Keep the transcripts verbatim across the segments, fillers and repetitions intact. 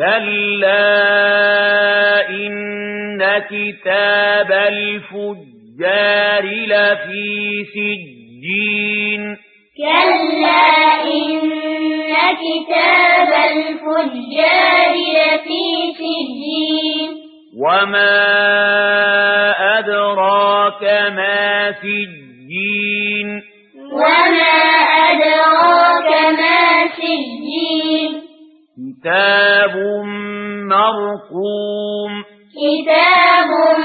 كلا إن كتاب الفجار لفي سجين كلا إن كتاب الفجار لفي سجين وما أدراك ما سجين وما أدراك ما سجين كتاب مرقوم كتاب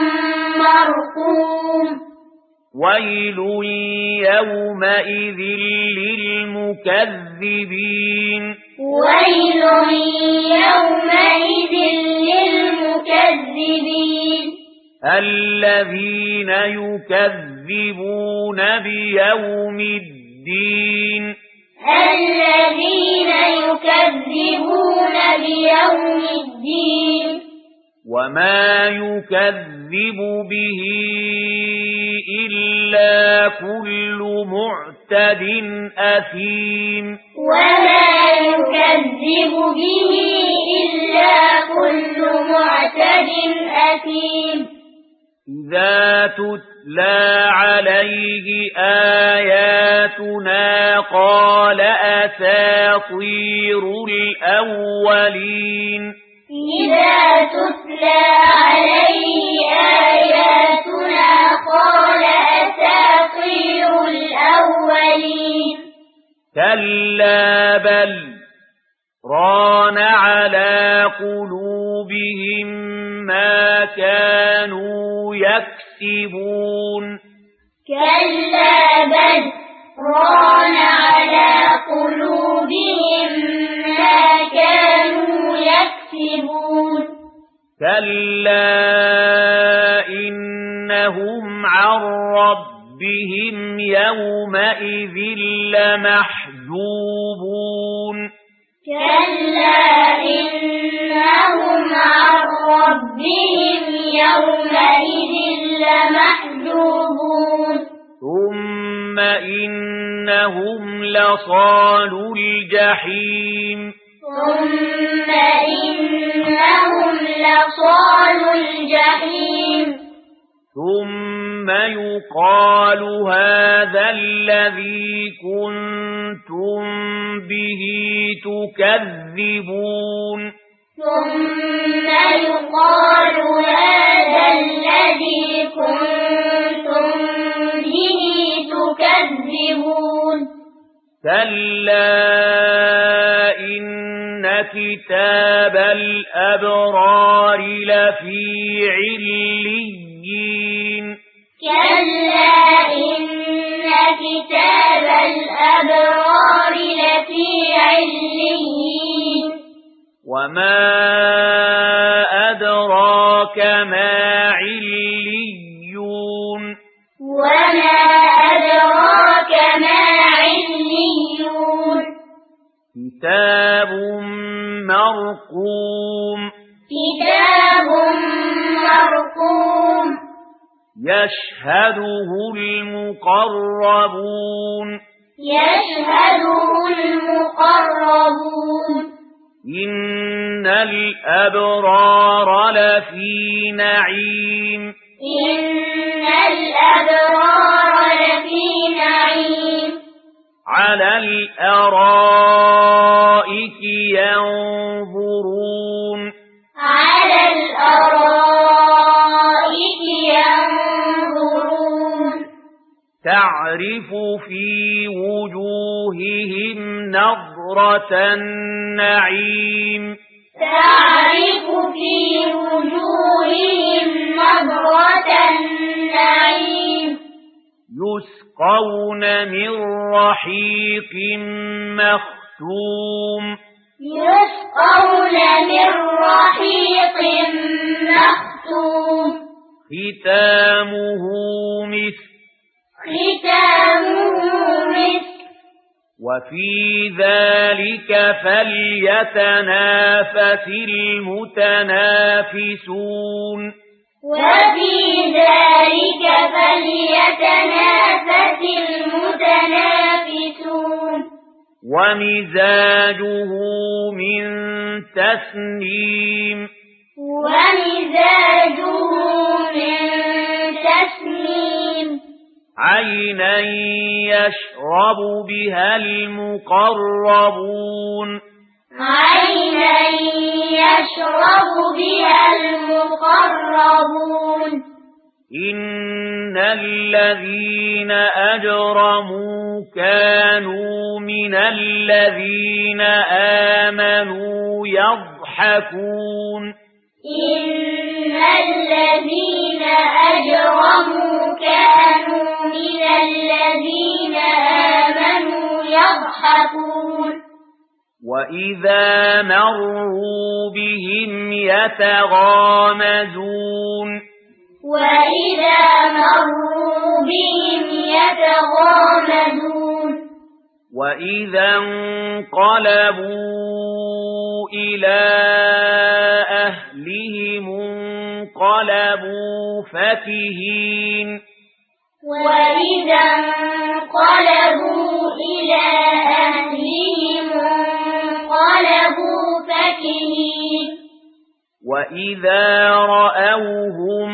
مرقوم ويل يومئذ للمكذبين ويل يومئذ للمكذبين الذين يكذبون بيوم الدين الذين يكذبون بيوم الدين وما يكذب به إلا كل معتد أثيم وما يكذب به إلا كل معتد أثيم إذا تتلى عليه آياتنا قال أساطير الأولين إذا تتلى عليه آياتنا قال أساطير الأولين كلا بل ران على قلوبهم ما كانوا يكسبون كلا بل ران على قلوبهم ما كانوا يكسبون كلا إنهم عن ربهم يومئذ لمحجوبون كلا إنهم عن ربهم يومئذ لمحجوبون ثم إنهم لصالو الجحيم ثم إنهم لصالو الجحيم ثم يقال هذا الذي كنتم به تكذبون ثم يقال هذا الذي كنتم به تكذبون كلا إن كتاب الأبرار لفي عليين كلا إن كتاب الأبرار لفي عليين وما أدراك ما عليون وما أدراك ما عليون كتاب مرقوم كتاب مرقوم يشهده المقربون يشهده المقربون إن الأبرار لفي نعيم إن الأبرار لفي نعيم على الأرائك ينظرون على الأرائك ينظرون تعرف في وجوههم نضرة النعيم تعرف في وجوههم نضرة النعيم يسقون من رحيق مختوم يسقون من رحيق مختوم ختامه مسك ختامه مسك وفي ذلك فليتنافس المتنافسون وفي ذلك فليتنافس المتنافسون ومزاجه من تسنيم ومزاجه من تسنيم عينا يشرب بها المقربون عينا يشرب بها المقربون إن الذين أجرموا كانوا من الذين آمنوا يضحكون إن الذين أجرموا كانوا من الذين آمنوا يضحكون وإذا مروا بهم يتغامزون وإذا مروا بهم يتغامزون وإذا انقلبوا إلى أهلهم انقلبوا فكهين وإذا انقلبوا إلى أهلهم انقلبوا فكهين وإذا رأوهم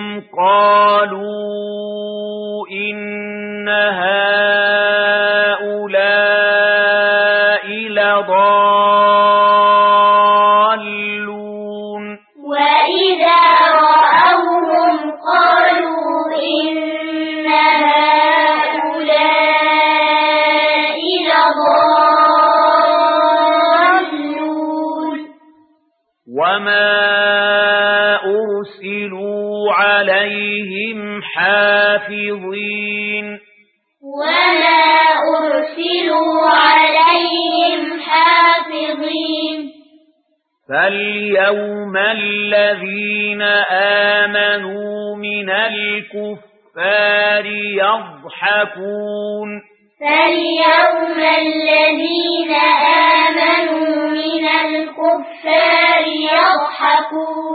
قالوا إن هؤلاء لضالون وإذا رأوهم قالوا إن هؤلاء لضالون وما أرسلوا عليهم حافظين وما أرسلوا عليهم حافظين فاليوم الذين آمنوا من الكفار يضحكون فاليوم الذين آمنوا من الكفار يضحكون